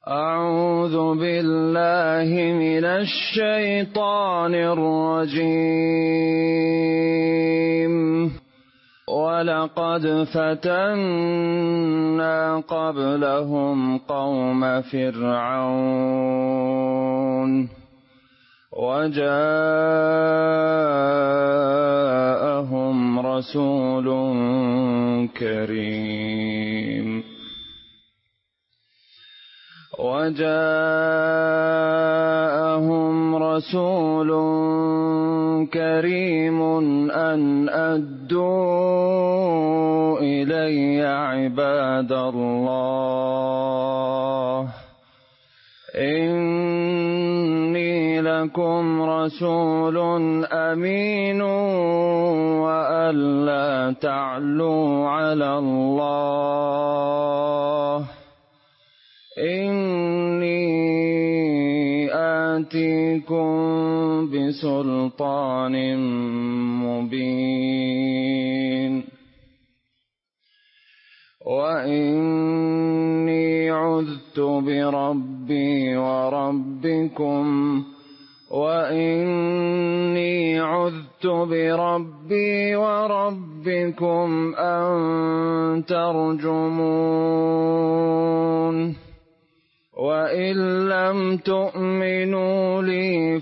أعوذ بالله من الشيطان الرجيم. ولقد فتنا قبلهم قوم فرعون وجاءهم رسول كريم أن أدوا إلي عباد الله إني لكم رسول أمين وأن لا تعلوا على الله إني آتيكم بسلطان مبين وإني عذت بربي وربكم أن ترجمون وإن لم تؤمنوا لي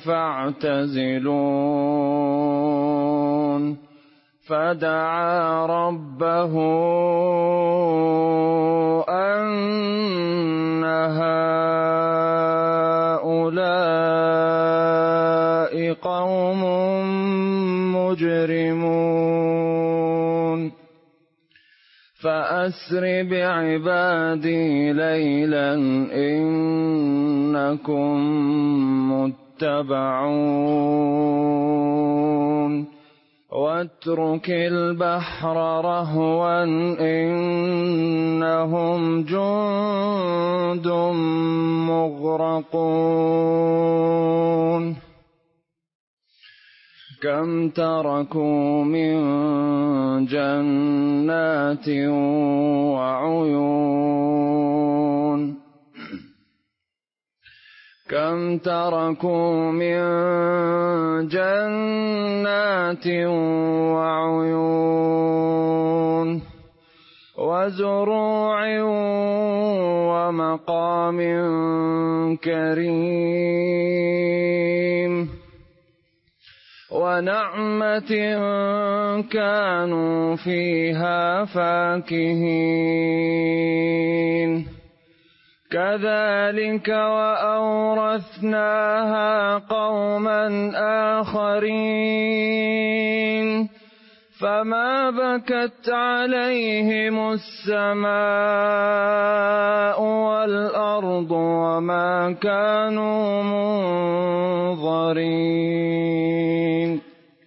فاعتزلون فدعا ربه أن هؤلاء قوم مجرمون فأسر بعبادي ليلا إنكم متبعون واترك البحر رهوا إنهم جند مغرقون كم تركوا من جنات وعيون وزروع ومقام كريم ونعمة كانوا فيها فاكهين كذلك وأورثناها قوما آخرين فما بكت عليهم السماء والأرض وما كانوا منظرين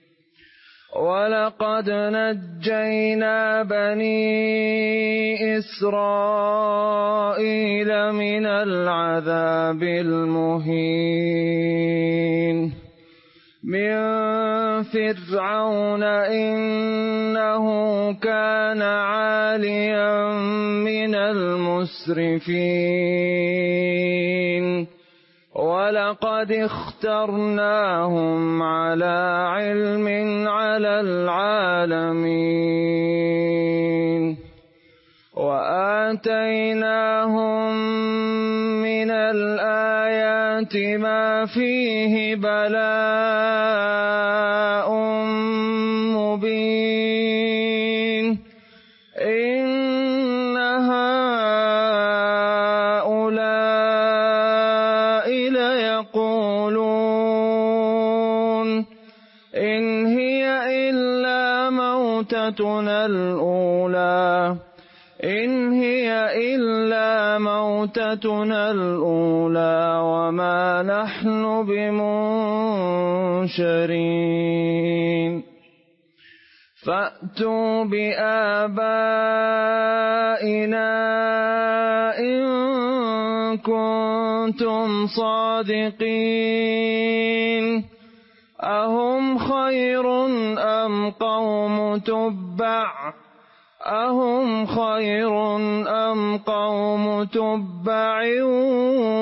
ولقد نجينا بني إسرائيل من العذاب المهين من فرعون إنه كان عاليا من المسرفين ولقد اخترناهم على علم على العالمين وآتيناهم من الآيات ما فيه بلاء مبين إن هؤلاء ليقولون إن هي إلا موتتنا الأولى وما نحن بمنشرين فأتوا بآبائنا إن كنتم صادقين أهم خير أم قوم تبع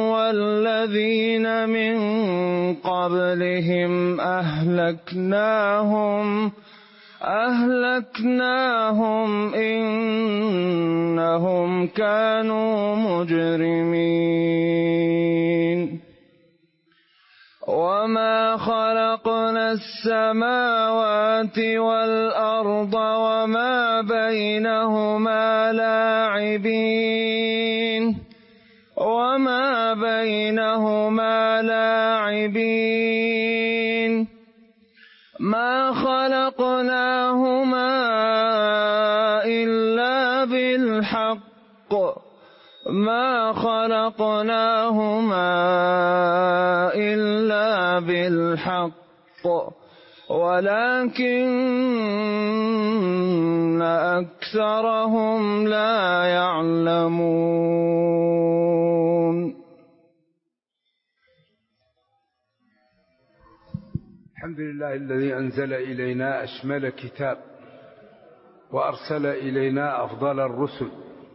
قبلهم أهلكناهم إنهم كانوا مجرمين وما خلقنا السماوات والأرض وما بينهما لاعبين ما خلقناهما إلا بالحق ولكن أكثرهم لا يعلمون. الحمد لله الذي أنزل إلينا أشمل كتاب وأرسل إلينا أفضل الرسل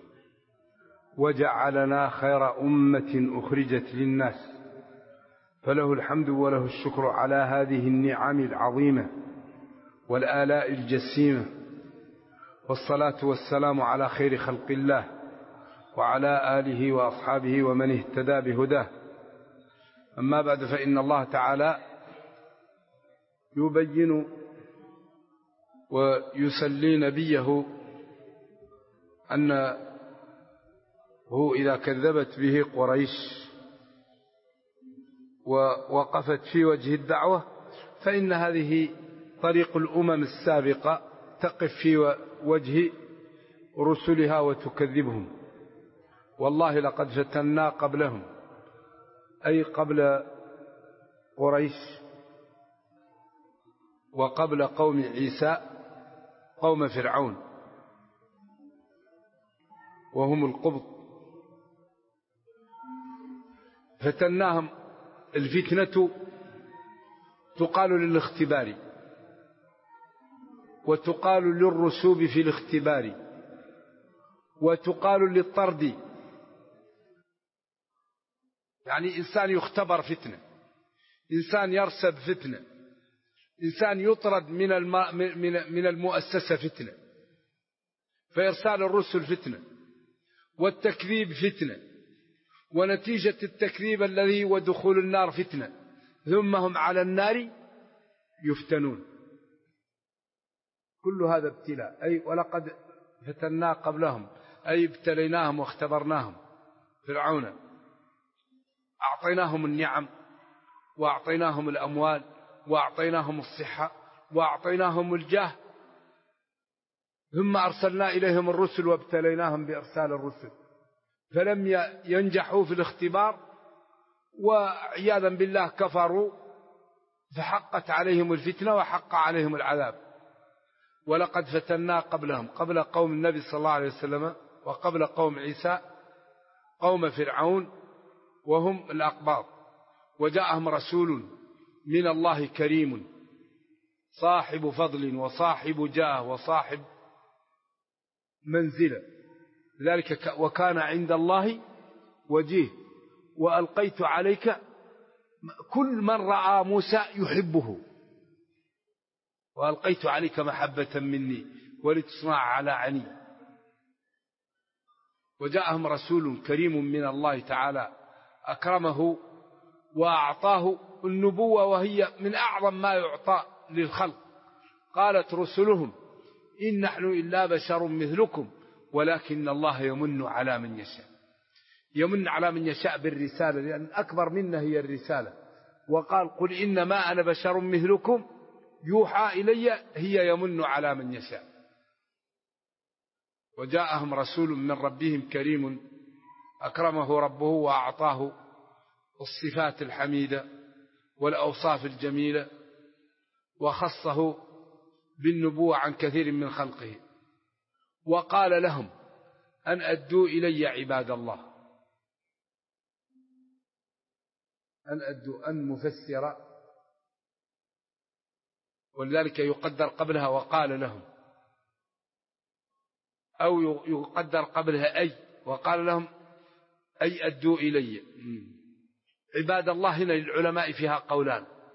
وجعلنا خير أمة أخرجت للناس، فله الحمد وله الشكر على هذه النعم العظيمة والآلاء الجسيمة، والصلاة والسلام على خير خلق الله وعلى آله وأصحابه ومن اهتدى بهداه. أما بعد، فإن الله تعالى يبين ويسلي نبيه أنه إذا كذبت به قريش ووقفت في وجه الدعوة فإن هذه طريق الأمم السابقة تقف في وجه رسلها وتكذبهم. والله لقد فتنا قبلهم، أي قبل قريش وقبل قوم عيسى قوم فرعون وهم القبط، فتناهم. الفتنة تقال للاختبار وتقال للرسوب في الاختبار وتقال للطرد، يعني إنسان يختبر فتنة، إنسان يرسب فتنة، إنسان يطرد من المؤسسة فتنة، فإرسال الرسل فتنة والتكذيب فتنة، ونتيجة التكذيب الذي ودخول النار فتنة، ثم هم على النار يفتنون. كل هذا ابتلاء، أي ولقد فتنا قبلهم، أي ابتليناهم واختبرناهم. فرعون أعطيناهم النعم وأعطيناهم الأموال وأعطيناهم الصحة وأعطيناهم الجاه، ثم أرسلنا إليهم الرسل وابتليناهم بإرسال الرسل، فلم ينجحوا في الاختبار وعياذا بالله كفروا، فحقت عليهم الفتنة وحق عليهم العذاب. ولقد فتنا قبلهم، قبل قوم النبي صلى الله عليه وسلم وقبل قوم عيسى، قوم فرعون وهم الأقباط، وجاءهم رسول من الله كريم صاحب فضل وصاحب جاه وصاحب منزلة، ذلك وكان عند الله وجيه وألقيت عليك، كل من رأى موسى يحبه، وألقيت عليك محبة مني ولتصنع على عيني. وجاءهم رسول كريم من الله تعالى أكرمه وأعطاه النبوة، وهي من أعظم ما يعطى للخلق. قالت رسلهم إن نحن إلا بشر مثلكم ولكن الله يمن على من يشاء، يمن على من يشاء بالرسالة، لأن أكبر منه هي الرسالة. وقال قل إنما أنا بشر مثلكم يوحى إلي، هي يمن على من يشاء. وجاءهم رسول من ربهم كريم أكرمه ربه وأعطاه الصفات الحميدة والأوصاف الجميلة، وخصه بالنبوة عن كثير من خلقه، وقال لهم أن أدوا إلي عباد الله. أن أدوا أن مفسرة، ولذلك يقدر قبلها وقال لهم، أو يقدر قبلها أي، وقال لهم أي أدوا إلي عباد الله. هنا للعلماء فيها قولان،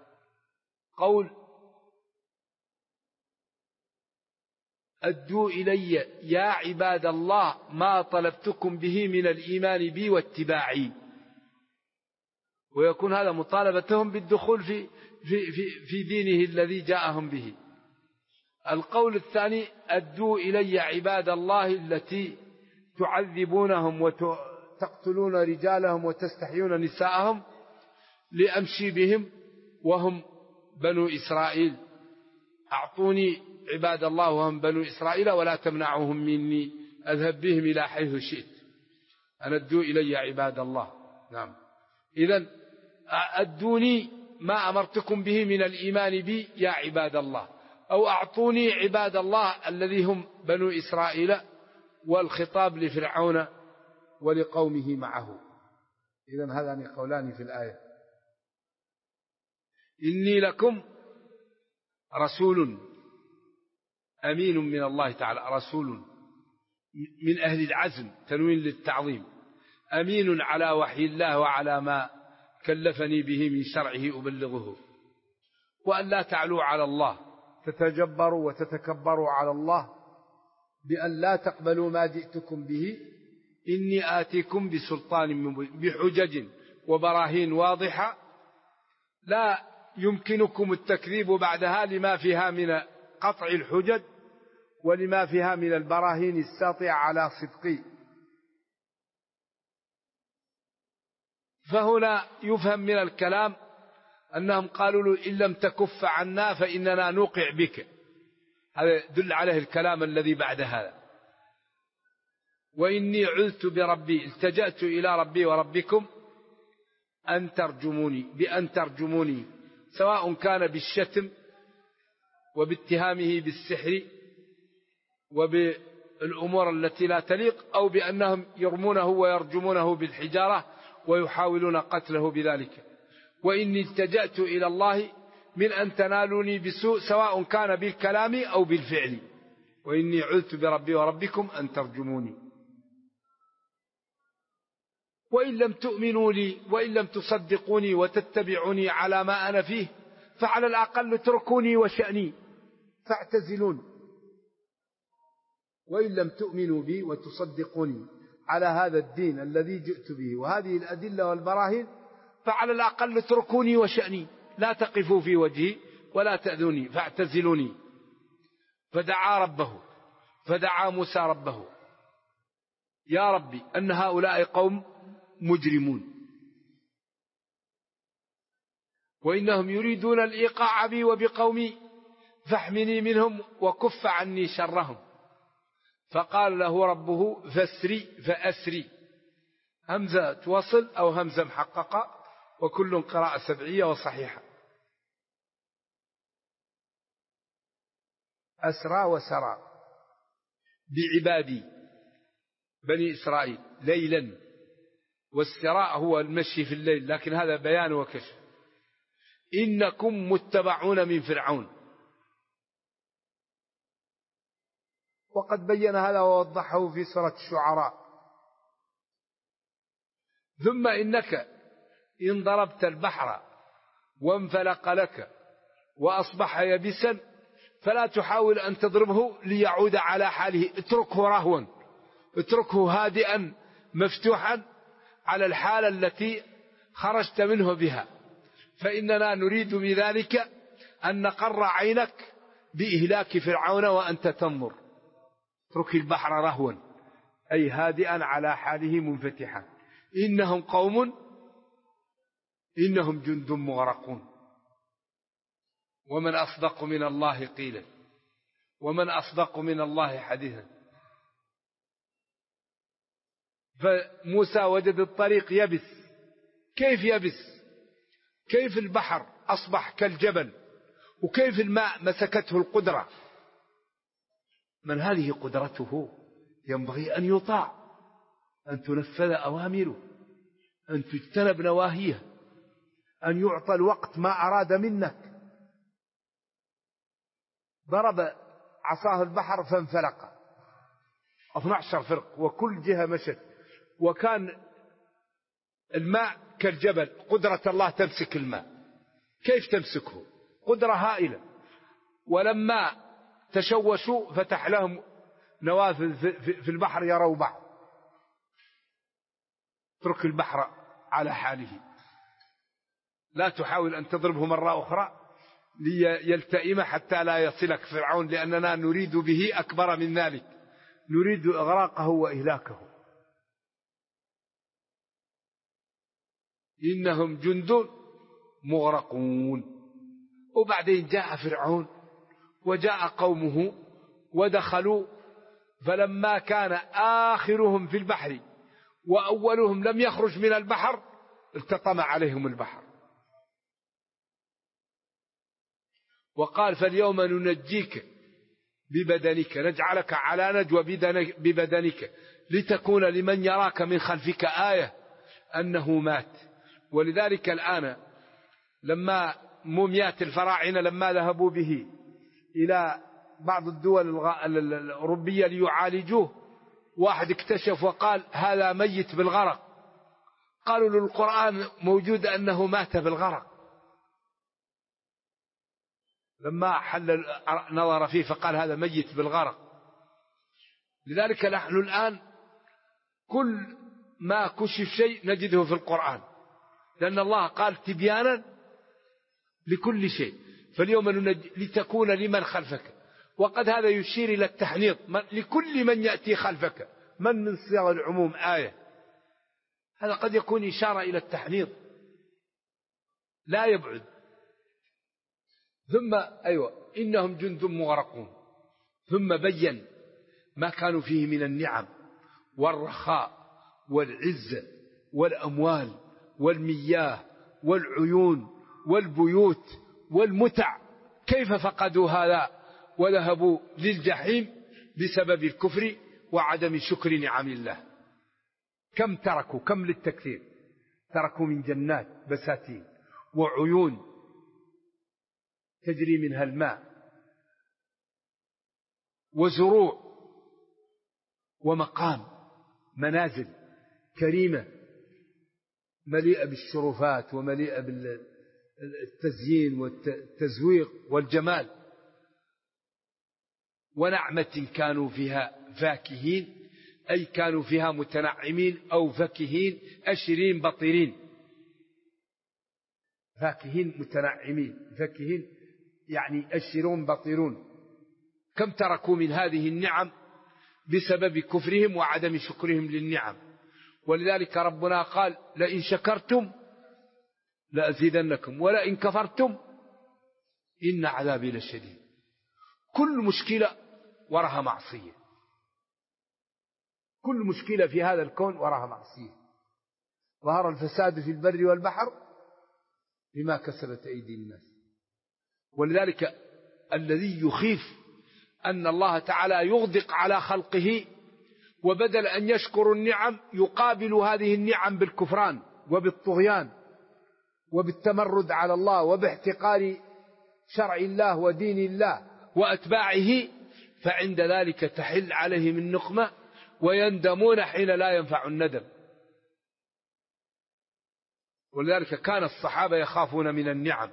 قول أدوا إلي يا عباد الله ما طلبتكم به من الإيمان بي واتباعي، ويكون هذا مطالبتهم بالدخول في دينه الذي جاءهم به. القول الثاني أدوا إلي عباد الله التي تعذبونهم وتقتلون رجالهم وتستحيون نساءهم لأمشي بهم وهم بنو إسرائيل، أعطوني عباد الله وهم بنو إسرائيل ولا تمنعوهم مني أذهب بهم إلى حيث شئت. أن أدوا إلي عباد الله. نعم، إذن أدوني ما أمرتكم به من الإيمان بي يا عباد الله، أو أعطوني عباد الله الذي هم بنو إسرائيل، والخطاب لفرعون ولقومه معه. إذن هذان قولان في الآية. إني لكم رسول أمين من الله تعالى، رسول من أهل العزم، تنوين للتعظيم، أمين على وحي الله وعلى ما كلفني به من شرعه أبلغه، وأن لا تعلوا على الله تتجبروا وتتكبروا على الله بأن لا تقبلوا ما جئتكم به، إني آتيكم بسلطان مبين بحجج وبراهين واضحة لا يمكنكم التكذيب بعدها لما فيها من قطع الحجج ولما فيها من البراهين الساطعة على صدقي. فهنا يفهم من الكلام أنهم قالوا له إن لم تكف عنا فإننا نوقع بك، هذا يدل عليه الكلام الذي بعد هذا. وإني عذت بربي، التجأت إلى ربي وربكم أن ترجموني، بأن ترجموني، سواء كان بالشتم وباتهامه بالسحر وبالأمور التي لا تليق، أو بأنهم يرمونه ويرجمونه بالحجارة ويحاولون قتله بذلك. وإني التجأت إلى الله من أن تنالوني بسوء سواء كان بالكلام أو بالفعل، وإني عذت بربي وربكم أن ترجموني. وإن لم تؤمنوا لي وإن لم تصدقوني وتتبعوني على ما أنا فيه فعلى الأقل اتركوني وشأني فاعتزلون. وإن لم تؤمنوا بي وتصدقوني على هذا الدين الذي جئت به وهذه الأدلة والبراهين فعلى الأقل اتركوني وشأني، لا تقفوا في وجهي ولا تأذوني فاعتزلوني. فدعا موسى ربه يا ربي أن هؤلاء قوم مجرمون، وإنهم يريدون الإيقاع بي وبقومي فاحمني منهم وكف عني شرهم. فقال له ربه فأسري، همزة وصل أو همزة محققة، وكل قراءة سبعية وصحيحة. أسرى وسرى بعبادي بني إسرائيل ليلا، والسراء هو المشي في الليل، لكن هذا بيان وكشف. إنكم متبعون من فرعون، وقد بين هذا ووضحه في سورة الشعراء. ثم إنك إن ضربت البحر وانفلق لك وأصبح يبسا فلا تحاول أن تضربه ليعود على حاله، اتركه رهوا، اتركه هادئا مفتوحا على الحالة التي خرجت منه بها، فإننا نريد بذلك أن نقر عينك بإهلاك فرعون وأنت تنظر. اترك البحر رهوا أي هادئا على حاله منفتحا. إنهم جند مغرقون. ومن أصدق من الله قيلا ومن أصدق من الله حديثا. فموسى وجد الطريق يبس. كيف يبس؟ كيف البحر أصبح كالجبل؟ وكيف الماء مسكته القدرة؟ من هذه قدرته؟ ينبغي أن يطاع، أن تنفذ أوامره، أن تجتنب نواهيه، أن يعطى الوقت ما أراد منك. ضرب عصاه البحر فانفلق 12 فرق وكل جهة مشت، وكان الماء كالجبل، قدرة الله تمسك الماء. كيف تمسكه قدرة هائلة. ولما تشوشوا فتح لهم نوافذ في البحر يروا بعض. اترك البحر على حاله، لا تحاول أن تضربه مرة أخرى ليلتئم حتى لا يصلك فرعون، لأننا نريد به أكبر من ذلك، نريد إغراقه وإهلاكه. إنهم جند مغرقون. وبعدين جاء فرعون وجاء قومه ودخلوا، فلما كان آخرهم في البحر وأولهم لم يخرج من البحر التطم عليهم البحر، وقال فاليوم ننجيك ببدنك نجعلك على نجوى ببدنك لتكون لمن يراك من خلفك آية أنه مات. ولذلك الآن لما موميات الفراعنة لما ذهبوا به إلى بعض الدول الأوروبية ليعالجوه، واحد اكتشف وقال هذا ميت بالغرق، قالوا له القرآن موجود أنه مات بالغرق. لما حل نظر فيه فقال هذا ميت بالغرق. لذلك نحن الآن كل ما كشف شيء نجده في القرآن، لأن الله قال تبيانا لكل شيء. فاليوم لتكون لمن خلفك، وقد هذا يشير إلى التحنيط لكل من يأتي خلفك، من صيغ العموم آية، هذا قد يكون إشارة إلى التحنيط لا يبعد. ثم إنهم جند مغرقون. ثم بين ما كانوا فيه من النعم والرخاء والعزة والأموال والمياه والعيون والبيوت والمتع، كيف فقدوا هذا وذهبوا للجحيم بسبب الكفر وعدم شكر نعم الله. كم تركوا، كم للتكثير، تركوا من جنات بساتين وعيون تجري منها الماء وزروع ومقام، منازل كريمة مليئة بالشرفات ومليئة بالتزيين والتزويق والجمال، ونعمة كانوا فيها فاكهين، أي كانوا فيها متنعمين أو فكهين أشرين بطيرين. فاكهين متنعمين، فكهين يعني أشرون بطيرون. كم تركوا من هذه النعم بسبب كفرهم وعدم شكرهم للنعم. ولذلك ربنا قال لئن شكرتم لأزيدنكم ولئن كفرتم إن عذابي لشديد. كل مشكلة وراها معصية، كل مشكلة في هذا الكون وراها معصية. ظهر الفساد في البر والبحر بما كسبت أيدي الناس. ولذلك الذي يخيف أن الله تعالى يغدق على خلقه، وبدل أن يشكروا النعم يقابل هذه النعم بالكفران وبالطغيان وبالتمرد على الله وباحتقار شرع الله ودين الله وأتباعه، فعند ذلك تحل عليهم النقمة ويندمون حين لا ينفع الندم. ولذلك كان الصحابة يخافون من النعم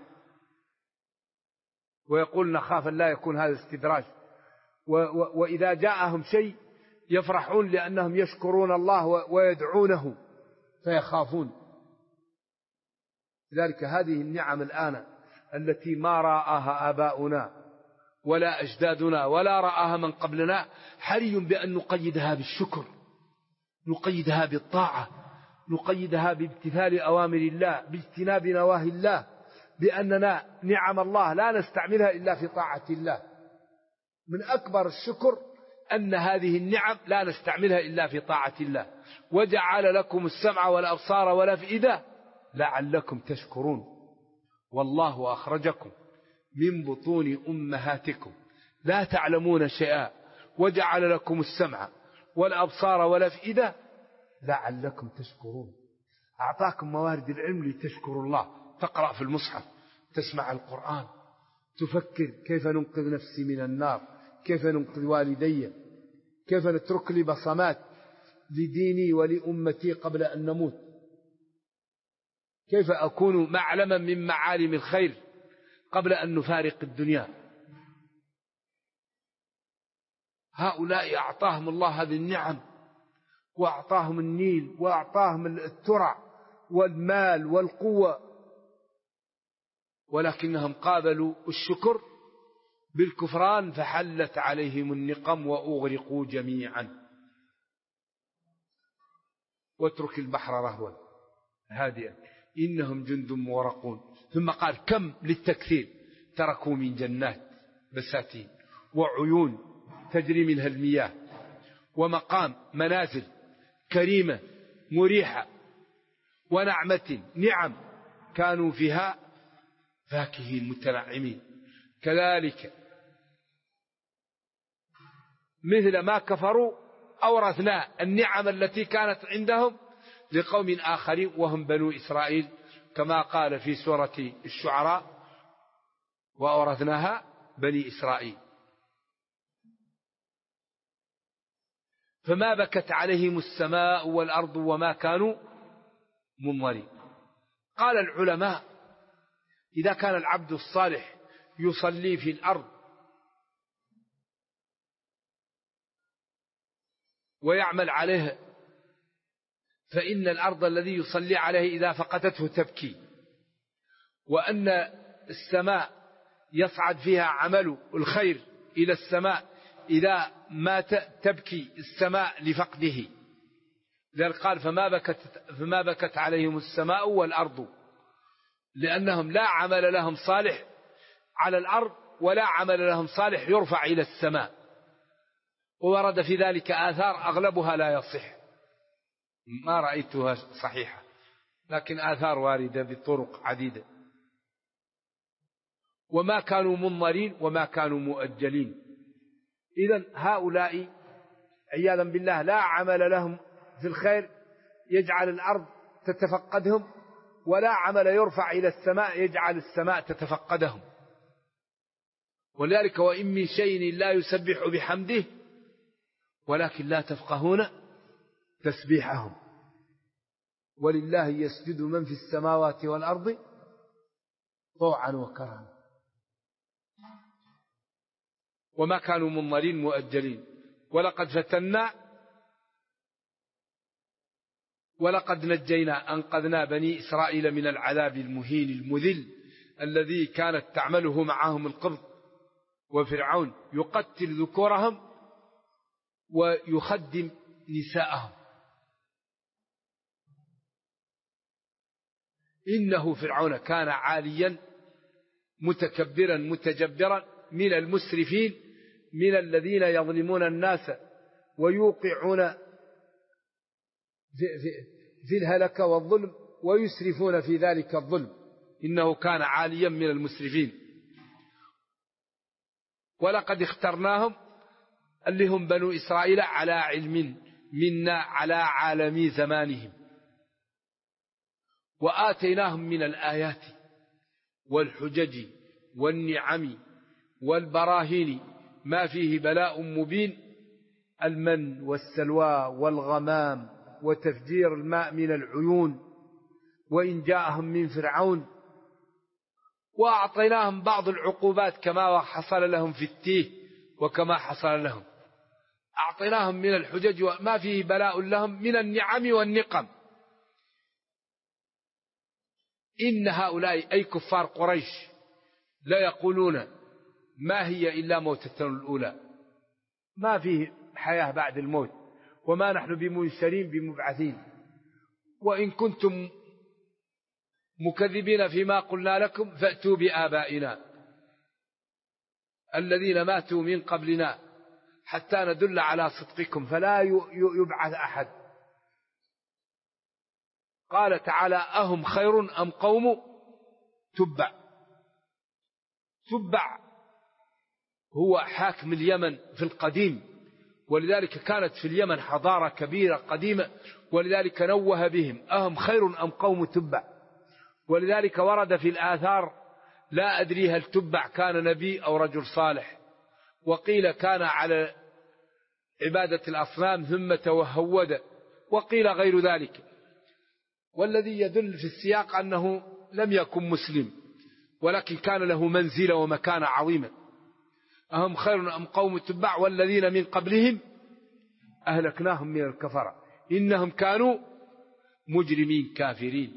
ويقول نخاف أن لا يكون هذا استدراج، وإذا جاءهم شيء يفرحون لأنهم يشكرون الله ويدعونه فيخافون. لذلك هذه النعم الآن التي ما رآها آباؤنا ولا أجدادنا ولا رآها من قبلنا، حري بأن نقيدها بالشكر، نقيدها بالطاعة، نقيدها بامتثال أوامر الله، باجتناب نواهي الله، بأننا نعم الله لا نستعملها إلا في طاعة الله. من أكبر الشكر أن هذه النعم لا نستعملها إلا في طاعة الله. وجعل لكم السمع والأبصار والأفئدة لعلكم تشكرون. والله أخرجكم من بطون أمهاتكم لا تعلمون شيئا وجعل لكم السمع والأبصار والأفئدة لعلكم تشكرون. أعطاكم موارد العلم لتشكروا الله. تقرأ في المصحف، تسمع القرآن، تفكر كيف ننقذ نفسي من النار، كيف ننقذ والدي، كيف نترك لي بصمات لديني ولأمتي قبل أن نموت، كيف أكون معلما من معالم الخير قبل أن نفارق الدنيا. هؤلاء أعطاهم الله هذه النعم، وأعطاهم النيل، وأعطاهم الترع والمال والقوة، ولكنهم قابلوا الشكر بالكفران فحلت عليهم النقم وأغرقوا جميعا. واترك البحر رهوا هادئا إنهم جند مغرقون. ثم قال كم للتكثير تركوا من جنات بساتين وعيون تجري منها المياه ومقام منازل كريمة مريحة ونعمة نعم كانوا فيها فاكهين متنعمين. كذلك مثل ما كفروا أورثنا النعم التي كانت عندهم لقوم آخرين وهم بنو إسرائيل، كما قال في سورة الشعراء وأورثناها بني إسرائيل. فما بكت عليهم السماء والأرض وما كانوا منظرين. قال العلماء إذا كان العبد الصالح يصلي في الأرض ويعمل عليه، فإن الأرض الذي يصلي عليه إذا فقدته تبكي، وأن السماء يصعد فيها عمل الخير إلى السماء إذا ما تبكي السماء لفقده. لذلك قال فما بكت عليهم السماء والأرض، لأنهم لا عمل لهم صالح على الأرض ولا عمل لهم صالح يرفع إلى السماء. وورد في ذلك آثار أغلبها لا يصح، ما رأيتها صحيحة، لكن آثار واردة بطرق عديدة. وما كانوا منظرين وما كانوا مؤجلين. إذن هؤلاء عياذا بالله لا عمل لهم في الخير يجعل الأرض تتفقدهم، ولا عمل يرفع إلى السماء يجعل السماء تتفقدهم. ولذلك وإن من شيء لا يسبح بحمده ولكن لا تفقهون تسبيحهم. ولله يسجد من في السماوات والأرض طوعا وكرها. وما كانوا منظرين مؤجلين. ولقد فتنا ولقد نجينا أنقذنا بني إسرائيل من العذاب المهين المذل الذي كانت تعمله معهم القبط وفرعون يقتل ذكورهم ويخدم نساءهم. إنه فرعون كان عاليا متكبرا متجبرا من المسرفين، من الذين يظلمون الناس ويوقعون في الهلكة والظلم ويسرفون في ذلك الظلم. إنه كان عاليا من المسرفين. ولقد اخترناهم اللي هم بنو إسرائيل على علم منا على عالم زمانهم، وآتيناهم من الآيات والحجج والنعم والبراهين ما فيه بلاء مبين، المن والسلوى والغمام وتفجير الماء من العيون وإن جاءهم من فرعون. وأعطيناهم بعض العقوبات كما حصل لهم في التيه وكما حصل لهم. أعطيناهم من الحجج وما فيه بلاء لهم من النعم والنقم. إن هؤلاء أي كفار قريش لا يقولون ما هي إلا موتتنا الأولى، ما فيه حياة بعد الموت، وما نحن بمنشرين بمبعثين، وإن كنتم مكذبين فيما قلنا لكم فأتوا بآبائنا الذين ماتوا من قبلنا حتى ندل على صدقكم فلا يبعث أحد. قال تعالى أهم خير أم قوم تبع. تبع هو حاكم اليمن في القديم، ولذلك كانت في اليمن حضارة كبيرة قديمة، ولذلك نوه بهم أهم خير أم قوم تبع. ولذلك ورد في الآثار لا أدري هل تبع كان نبي أو رجل صالح، وقيل كان على عبادة الأصنام ثم توهود، وقيل غير ذلك. والذي يدل في السياق أنه لم يكن مسلم، ولكن كان له منزلة ومكانة عظيمة. أهم خير أم قوم تبع والذين من قبلهم أهلكناهم من الكفرة إنهم كانوا مجرمين كافرين.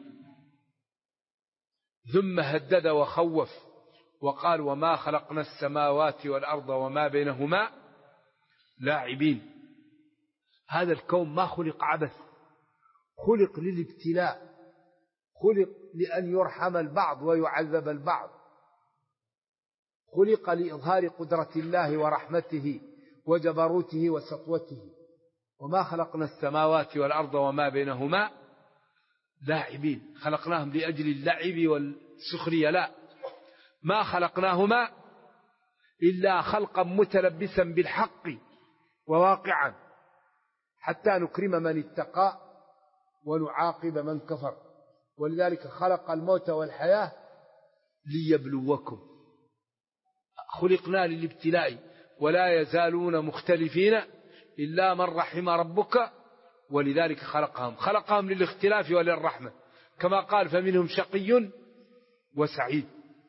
ثم هدد وخوف وقال وما خلقنا السماوات والأرض وما بينهما لاعبين. هذا الكون ما خلق عبث، خلق للابتلاء، خلق لأن يرحم البعض ويعذب البعض، خلق لإظهار قدرة الله ورحمته وجبروته وسطوته. وما خلقنا السماوات والأرض وما بينهما لاعبين. خلقناهم لأجل اللعب والسخرية؟ لا، ما خلقناهما إلا خلقا متلبسا بالحق وواقعا حتى نكرم من اتقى ونعاقب من كفر. ولذلك خلق الموت والحياة ليبلوكم. خلقنا للابتلاء ولا يزالون مختلفين إلا من رحم ربك. ولذلك خلقهم للاختلاف وللرحمة، كما قال فمنهم شقي وسعيد.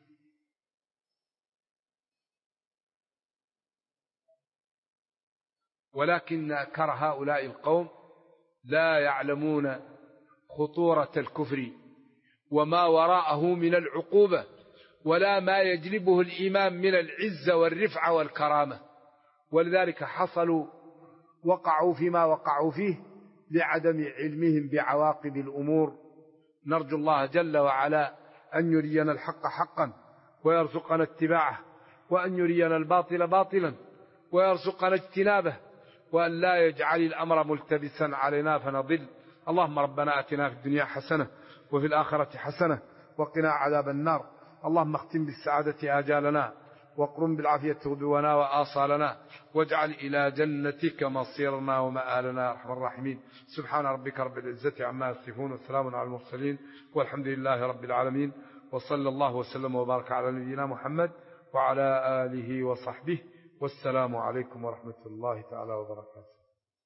ولكن أكثر هؤلاء القوم لا يعلمون خطورة الكفر وما وراءه من العقوبة ولا ما يجلبه الإيمان من العزة والرفعة والكرامة. ولذلك وقعوا فيما وقعوا فيه لعدم علمهم بعواقب الأمور. نرجو الله جل وعلا أن يرينا الحق حقا ويرزقنا اتباعه، وأن يرينا الباطل باطلا ويرزقنا اجتنابه، وأن لا يجعل الأمر ملتبسا علينا فنضل. اللهم ربنا آتنا في الدنيا حسنة وفي الآخرة حسنة وقنا عذاب النار. اللهم اختم بالسعادة آجالنا وقرم بالعافية غدونا وآصالنا، واجعل إلى جنتك مصيرنا ومآلنا يا أرحم الراحمين. سبحان ربك رب العزة عما يصفون وسلام على المرسلين والحمد لله رب العالمين. وصلى الله وسلم وبارك على نبينا محمد وعلى آله وصحبه، والسلام عليكم ورحمة الله تعالى وبركاته.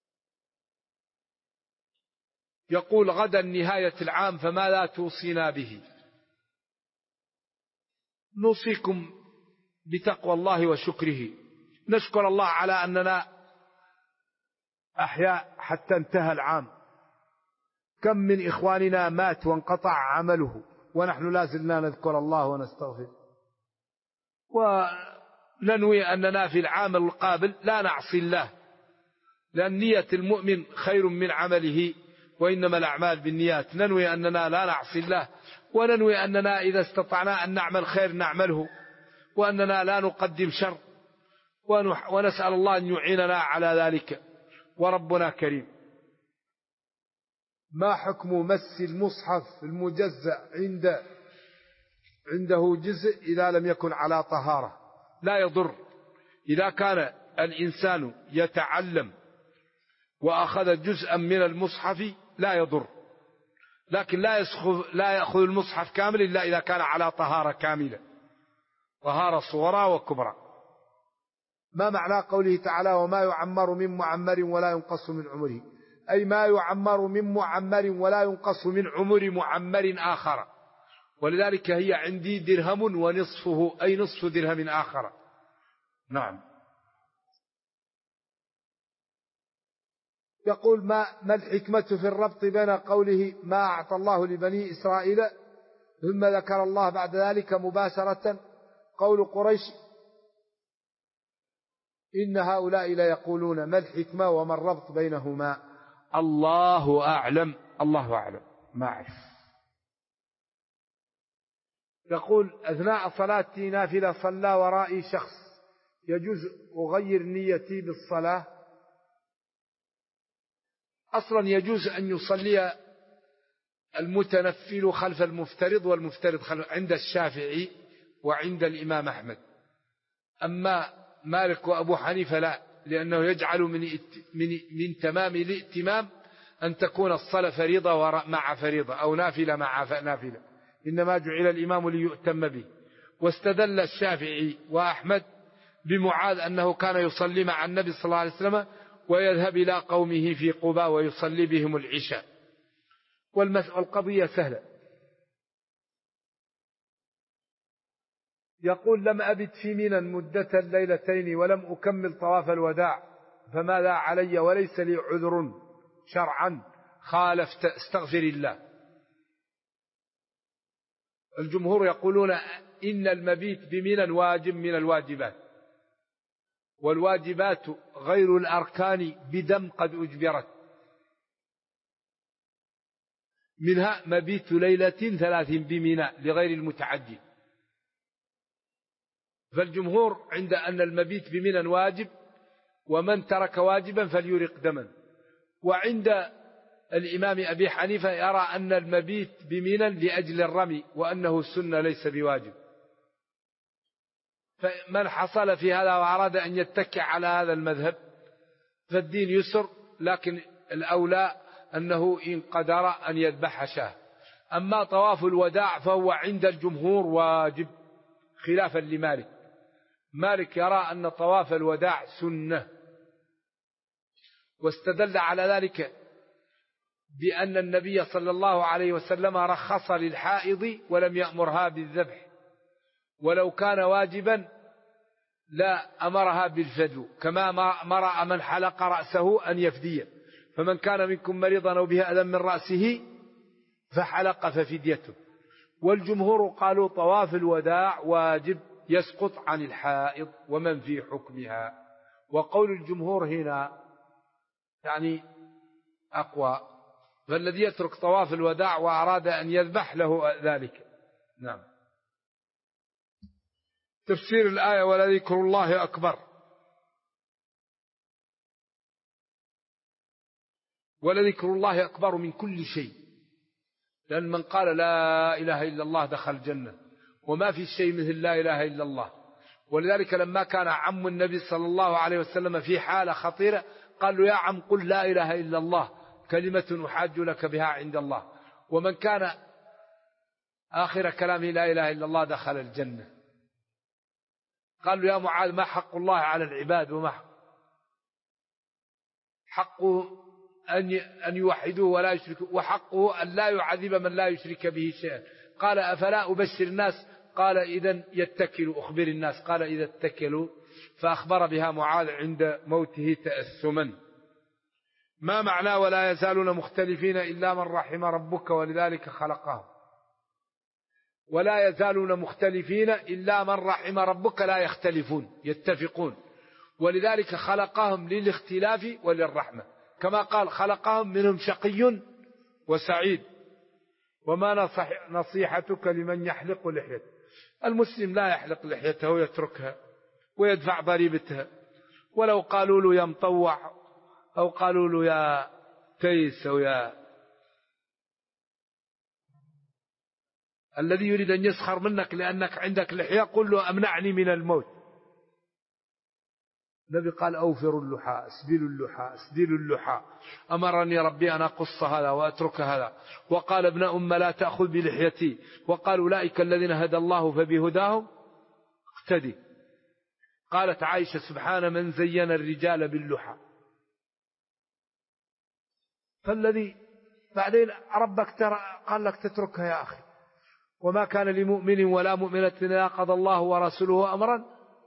يقول غدا نهاية العام فماذا توصينا به؟ نوصيكم بتقوى الله وشكره. نشكر الله على أننا أحياء حتى انتهى العام. كم من إخواننا مات وانقطع عمله ونحن لا زلنا نذكر الله ونستغفر، وننوي أننا في العام القابل لا نعصي الله، لأن نية المؤمن خير من عمله وإنما الأعمال بالنيات. ننوي أننا لا نعصي الله، وننوي أننا إذا استطعنا أن نعمل خير نعمله، وأننا لا نقدم شر، ونسأل الله أن يعيننا على ذلك، وربنا كريم. ما حكم مس المصحف المجزأ عنده جزء إذا لم يكن على طهارة؟ لا يضر. إذا كان الإنسان يتعلم وأخذ جزءا من المصحف لا يضر، لكن لا يأخذ المصحف كامل إلا إذا كان على طهارة كاملة، طهارة صغرى وكبرى. ما معنى قوله تعالى وما يعمر من معمر ولا ينقص من عمره؟ أي ما يعمر من معمر ولا ينقص من عمر معمر آخر. ولذلك هي عندي درهم ونصفه، أي نصف درهم آخر. نعم. يقول ما الحكمة في الربط بين قوله ما أعطى الله لبني إسرائيل ثم ذكر الله بعد ذلك مباشرة قول قريش إن هؤلاء لا يقولون؟ ما الحكمة وما الربط بينهما؟ الله أعلم، الله أعلم، ما أعرف. يقول أثناء صلاتي نافلة صلى ورائي شخص، يجوز أغير نيتي بالصلاة؟ أصلا يجوز أن يصلي المتنفل خلف المفترض والمفترض عند الشافعي وعند الإمام أحمد. أما مالك وأبو حنيفة لا، لأنه يجعل من تمام الائتمام أن تكون الصلاة فريضة مع فريضة أو نافلة مع نافلة، إنما جعل الإمام ليؤتم به. واستدل الشافعي وأحمد بمعاذ أنه كان يصلي مع النبي صلى الله عليه وسلم ويذهب إلى قومه في قباء ويصلي بهم العشاء. والقضية سهلة. يقول لم أبت في منى مدة ليلتين ولم أكمل طواف الوداع، فماذا علي وليس لي عذر شرعا خالفت؟ استغفر الله. الجمهور يقولون إن المبيت بمنى واجب من الواجبات، والواجبات غير الأركان بدم قد أجبرت، منها مبيت ليلة 3 بمنى لغير المتعدي. فالجمهور عند أن المبيت بمنى واجب، ومن ترك واجبا فليرق دما. وعند الإمام أبي حنيفة يرى أن المبيت بمنى لأجل الرمي، وأنه السنة ليس بواجب. فمن حصل في هذا وأراد أن يتكئ على هذا المذهب فالدين يسر، لكن الأولى أنه إن قدر أن يذبح شاه. أما طواف الوداع فهو عند الجمهور واجب، خلافا لمالك. مالك يرى أن طواف الوداع سنة، واستدل على ذلك بأن النبي صلى الله عليه وسلم رخص للحائض ولم يأمرها بالذبح، ولو كان واجبا لا أمرها بالفدو، كما مرأ من حلق رأسه أن يفديه. فمن كان منكم مريضا أو به أذى من رأسه فحلق ففديته. والجمهور قالوا طواف الوداع واجب يسقط عن الحائض ومن في حكمها. وقول الجمهور هنا يعني أقوى، فالذي يترك طواف الوداع وأراد أن يذبح له ذلك. نعم. تفسير الآية ولذكر الله أكبر. ولذكر الله أكبر من كل شيء، لأن من قال لا إله إلا الله دخل الجنة، وما في شيء مثل لا إله إلا الله. ولذلك لما كان عم النبي صلى الله عليه وسلم في حالة خطيرة قال له يا عم قل لا إله إلا الله كلمة أحاج لك بها عند الله. ومن كان آخر كلامه لا إله إلا الله دخل الجنة. قال له يا معاذ ما حق الله على العباد وما حقه أن يوحدوه ولا يشركوا، وحقه أن لا يعذب من لا يشرك به شيئا. قال أفلا أبشر الناس؟ قال إذا يتكلوا، أخبر الناس. قال إذا اتكلوا، فأخبر بها معاذ عند موته تأثما. ما معنى ولا يزالون مختلفين إلا من رحم ربك ولذلك خلقهم؟ ولا يزالون مختلفين إلا من رحم ربك، لا يختلفون يتفقون، ولذلك خلقهم للاختلاف وللرحمة، كما قال خلقهم منهم شقي وسعيد. وما نصيحتك لمن يحلق لحيته؟ المسلم لا يحلق لحيته ويتركها ويدفع ضريبتها، ولو قالوا له يا مطوع أو قالوا له يا تيس أو يا الذي يريد أن يسخر منك لأنك عندك لحية قل له أمنعني من الموت. النبي قال أوفروا اللحى، اسبلوا اللحى، اسدلوا اللحى. أمرني ربي أن أقص هذا وأترك هذا. وقال ابن أم لا تأخذ بلحيتي. وقال أولئك الذين هدى الله فبهداهم اقتدي. قالت عائشة سبحان من زين الرجال باللحى. فالذي بعدين ربك ترى قال لك تتركها يا أخي. وما كان لمؤمن ولا مؤمنة إذا قضى الله ورسوله أمرا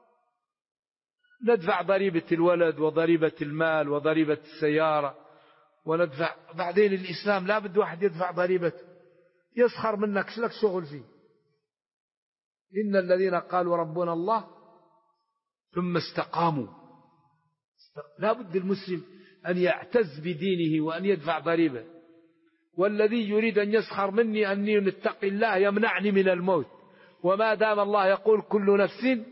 ندفع ضريبة الولد وضريبة المال وضريبة السيارة وندفع. بعدين الإسلام لا بد واحد يدفع ضريبته. يسخر منك شلك شغل فيه. إن الذين قالوا ربنا الله ثم استقاموا. لا بد المسلم أن يعتز بدينه وأن يدفع ضريبه. والذي يريد أن يسخر مني أني نتقي الله يمنعني من الموت. وما دام الله يقول كل نفس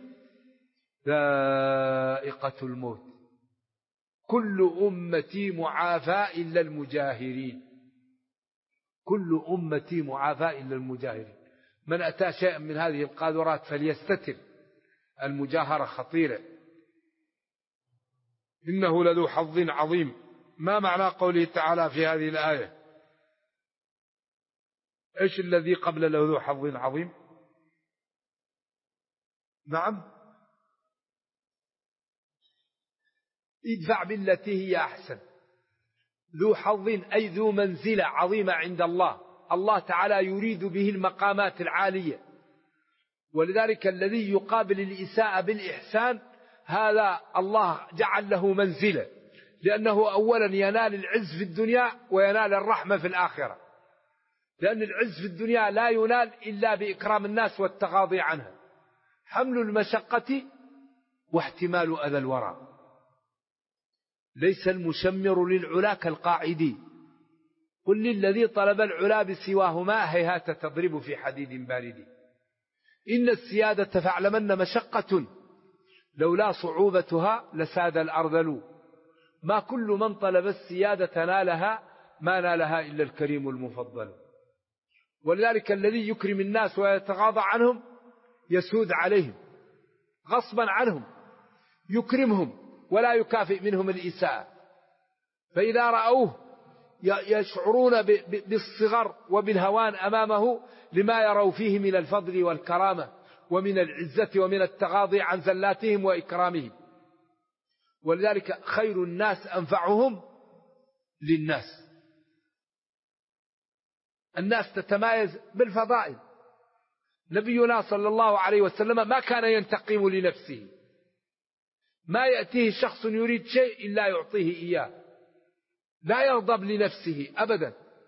ذائقة الموت كل أمتي معافى إلا المجاهرين. كل أمتي معافى إلا المجاهرين. من أتى شيئا من هذه القاذورات فليستتر. المجاهرة خطيرة. إنه لذو حظ عظيم. ما معنى قوله تعالى في هذه الآية؟ إيش الذي قبل ذو حظ عظيم؟ نعم ادفع بالتي هي أحسن. ذو حظ أي ذو منزلة عظيمة عند الله. الله تعالى يريد به المقامات العالية ولذلك الذي يقابل الإساءة بالإحسان هذا الله جعل له منزلة، لأنه أولا ينال العز في الدنيا وينال الرحمة في الآخرة، لأن العز في الدنيا لا ينال إلا بإكرام الناس والتغاضي عنها، حمل المشقة واحتمال أذى الورى. ليس المشمر للعلا كالقاعد، قل للذي طلب العلا بسواهما هيهات تضرب في حديد بارد. إن السيادة فاعلمن مشقة لولا صعوبتها لساد الأرذل. ما كل من طلب السيادة نالها، ما نالها إلا الكريم المفضل. ولذلك الذي يكرم الناس ويتغاضى عنهم يسود عليهم غصبا عنهم، يكرمهم ولا يكافئ منهم الإساءة، فإذا رأوه يشعرون بالصغر وبالهوان أمامه لما يروا فيه من الفضل والكرامة ومن العزة ومن التغاضي عن زلاتهم وإكرامهم. ولذلك خير الناس أنفعهم للناس. الناس تتمايز بالفضائل. نبينا صلى الله عليه وسلم ما كان ينتقم لنفسه، ما يأتيه شخص يريد شيء إلا يعطيه إياه، لا يغضب لنفسه أبدا،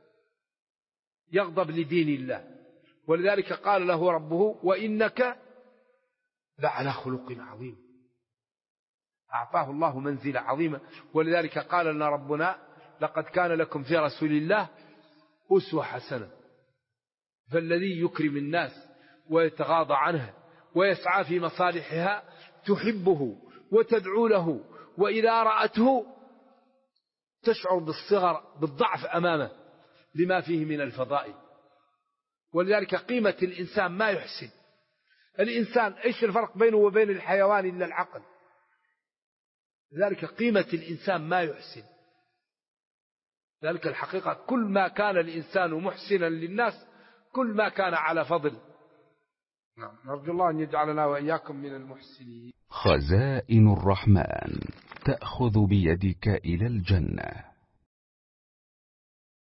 يغضب لدين الله. ولذلك قال له ربه وإنك لعلى خلق عظيم. أعطاه الله منزلة عظيمة. ولذلك قال لنا ربنا لقد كان لكم في رسول الله أسوة حسنة. فالذي يكرم الناس ويتغاضى عنها ويسعى في مصالحها تحبه وتدعو له، وإذا رأته تشعر بالصغر بالضعف أمامه لما فيه من الفضائل. ولذلك قيمة الإنسان ما يحسن. الإنسان إيش الفرق بينه وبين الحيوان إلا العقل. لذلك قيمة الإنسان ما يحسن. ذلك الحقيقة كل ما كان الإنسان محسنا للناس كل ما كان على فضل. نرجو الله أن يجعلنا وإياكم من المحسنين. خزائن الرحمن تأخذ بيدك إلى الجنة.